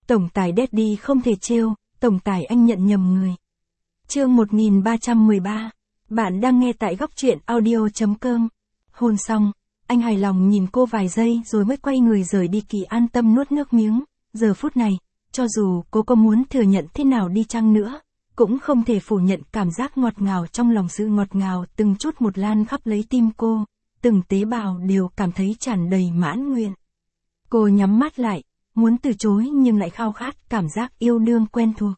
Tổng tài Daddy không thể trêu, tổng tài anh nhận nhầm người. Chương 1313. Bạn đang nghe tại góc truyện audio.com. Hôn xong, anh hài lòng nhìn cô vài giây rồi mới quay người rời đi. Kỳ An Tâm nuốt nước miếng. Giờ phút này, cho dù cô có muốn thừa nhận thế nào đi chăng nữa, cũng không thể phủ nhận cảm giác ngọt ngào trong lòng. Sự ngọt ngào từng chút một lan khắp lấy tim cô, từng tế bào đều cảm thấy tràn đầy mãn nguyện. Cô nhắm mắt lại, muốn từ chối nhưng lại khao khát cảm giác yêu đương quen thuộc.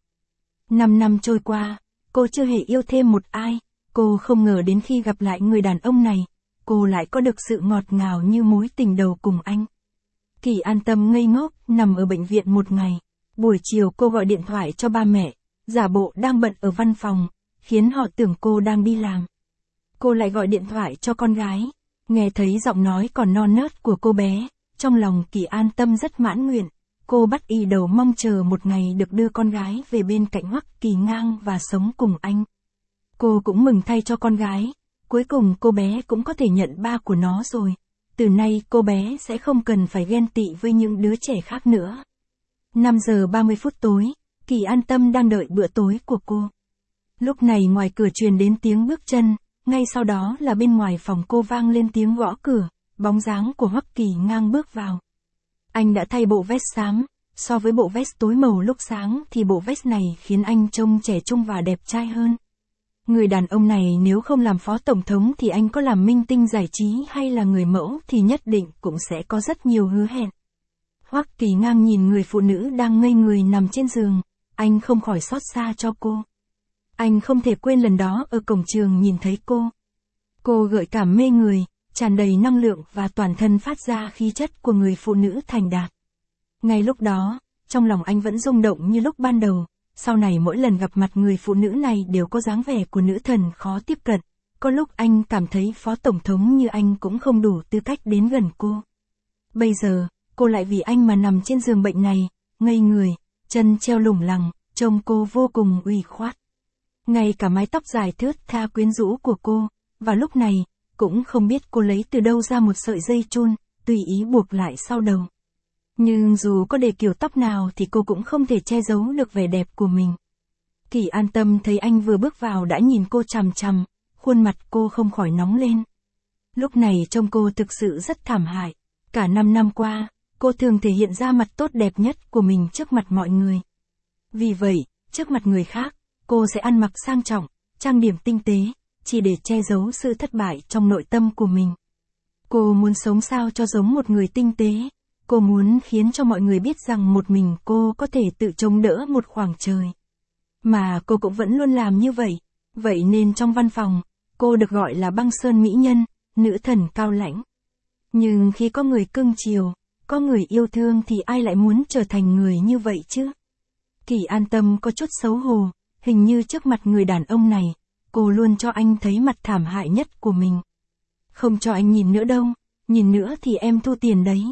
5 năm trôi qua, cô chưa hề yêu thêm một ai, cô không ngờ đến khi gặp lại người đàn ông này, cô lại có được sự ngọt ngào như mối tình đầu cùng anh. Kỳ An Tâm ngây ngốc, nằm ở bệnh viện một ngày. Buổi chiều cô gọi điện thoại cho ba mẹ, giả bộ đang bận ở văn phòng, khiến họ tưởng cô đang đi làm. Cô lại gọi điện thoại cho con gái, nghe thấy giọng nói còn non nớt của cô bé, trong lòng Kỳ An Tâm rất mãn nguyện. Cô bắt y đầu mong chờ một ngày được đưa con gái về bên cạnh Hoắc Kỳ Ngang và sống cùng anh. Cô cũng mừng thay cho con gái, cuối cùng cô bé cũng có thể nhận ba của nó rồi. Từ nay cô bé sẽ không cần phải ghen tị với những đứa trẻ khác nữa. 5 giờ 30 phút tối, Kỳ An Tâm đang đợi bữa tối của cô. Lúc này ngoài cửa truyền đến tiếng bước chân, ngay sau đó là bên ngoài phòng cô vang lên tiếng gõ cửa, bóng dáng của Hoắc Kỳ Ngang bước vào. Anh đã thay bộ vest xám, so với bộ vest tối màu lúc sáng thì bộ vest này khiến anh trông trẻ trung và đẹp trai hơn. Người đàn ông này nếu không làm phó tổng thống thì anh có làm minh tinh giải trí hay là người mẫu thì nhất định cũng sẽ có rất nhiều hứa hẹn. Hoắc Kỳ Ngang nhìn người phụ nữ đang ngây người nằm trên giường, anh không khỏi xót xa cho cô. Anh không thể quên lần đó ở cổng trường nhìn thấy cô. Cô gợi cảm mê người, tràn đầy năng lượng và toàn thân phát ra khí chất của người phụ nữ thành đạt. Ngay lúc đó, trong lòng anh vẫn rung động như lúc ban đầu, sau này mỗi lần gặp mặt người phụ nữ này đều có dáng vẻ của nữ thần khó tiếp cận, có lúc anh cảm thấy phó tổng thống như anh cũng không đủ tư cách đến gần cô. Bây giờ, cô lại vì anh mà nằm trên giường bệnh này, ngây người, chân treo lủng lẳng, trông cô vô cùng ủy khoát. Ngay cả mái tóc dài thướt tha quyến rũ của cô, vào lúc này, cũng không biết cô lấy từ đâu ra một sợi dây chun, tùy ý buộc lại sau đầu. Nhưng dù có để kiểu tóc nào thì cô cũng không thể che giấu được vẻ đẹp của mình. Kỳ An Tâm thấy anh vừa bước vào đã nhìn cô chằm chằm, khuôn mặt cô không khỏi nóng lên. Lúc này trông cô thực sự rất thảm hại. Cả 5 năm qua, cô thường thể hiện ra mặt tốt đẹp nhất của mình trước mặt mọi người. Vì vậy, trước mặt người khác, cô sẽ ăn mặc sang trọng, trang điểm tinh tế, chỉ để che giấu sự thất bại trong nội tâm của mình. Cô muốn sống sao cho giống một người tinh tế. Cô muốn khiến cho mọi người biết rằng một mình cô có thể tự chống đỡ một khoảng trời. Mà cô cũng vẫn luôn làm như vậy. Vậy nên trong văn phòng, cô được gọi là băng sơn mỹ nhân, nữ thần cao lãnh. Nhưng khi có người cưng chiều, có người yêu thương thì ai lại muốn trở thành người như vậy chứ? Kỳ An Tâm có chút xấu hổ, hình như trước mặt người đàn ông này, cô luôn cho anh thấy mặt thảm hại nhất của mình. Không cho anh nhìn nữa đâu, nhìn nữa thì em thu tiền đấy.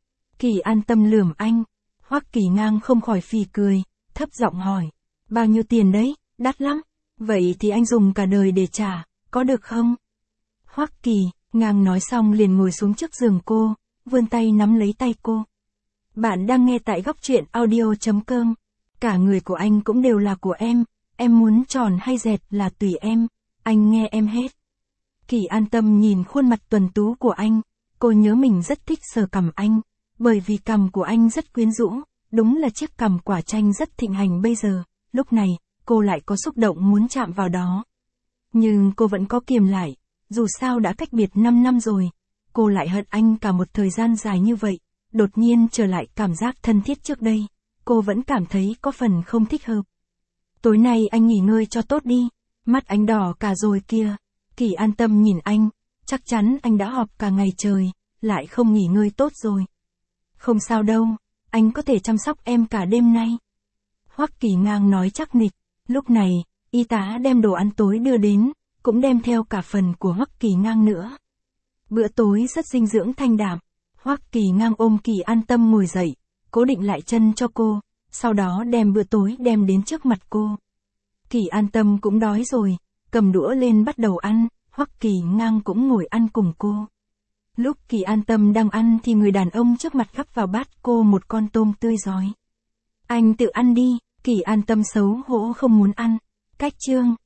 Kỳ An Tâm lườm anh. Hoắc Kỳ Ngang không khỏi phì cười, thấp giọng hỏi. Bao nhiêu tiền đấy, đắt lắm. Vậy thì anh dùng cả đời để trả, có được không? Hoắc Kỳ Ngang nói xong liền ngồi xuống trước giường cô, vươn tay nắm lấy tay cô. Bạn đang nghe tại góc truyện audio.com. Cả người của anh cũng đều là của em muốn tròn hay dẹt là tùy em, anh nghe em hết. Kỳ An Tâm nhìn khuôn mặt tuấn tú của anh, cô nhớ mình rất thích sờ cằm anh. Bởi vì cằm của anh rất quyến rũ, đúng là chiếc cằm quả chanh rất thịnh hành bây giờ, lúc này, cô lại có xúc động muốn chạm vào đó. Nhưng cô vẫn có kiềm lại, dù sao đã cách biệt 5 năm rồi, cô lại hận anh cả một thời gian dài như vậy, đột nhiên trở lại cảm giác thân thiết trước đây, cô vẫn cảm thấy có phần không thích hợp. Tối nay anh nghỉ ngơi cho tốt đi, mắt anh đỏ cả rồi kia. Kỳ An Tâm nhìn anh, chắc chắn anh đã họp cả ngày trời, lại không nghỉ ngơi tốt rồi. Không sao đâu, anh có thể chăm sóc em cả đêm nay. Hoắc Kỳ Ngang nói chắc nịch. Lúc này, y tá đem đồ ăn tối đưa đến, cũng đem theo cả phần của Hoắc Kỳ Ngang nữa. Bữa tối rất dinh dưỡng thanh đạm. Hoắc Kỳ Ngang ôm Kỳ An Tâm ngồi dậy, cố định lại chân cho cô, sau đó đem bữa tối đem đến trước mặt cô. Kỳ An Tâm cũng đói rồi, cầm đũa lên bắt đầu ăn, Hoắc Kỳ Ngang cũng ngồi ăn cùng cô. Lúc Kỳ An Tâm đang ăn thì người đàn ông trước mặt gắp vào bát cô một con tôm tươi rói. Anh tự ăn đi, Kỳ an tâm xấu hổ không muốn ăn. Cách chương.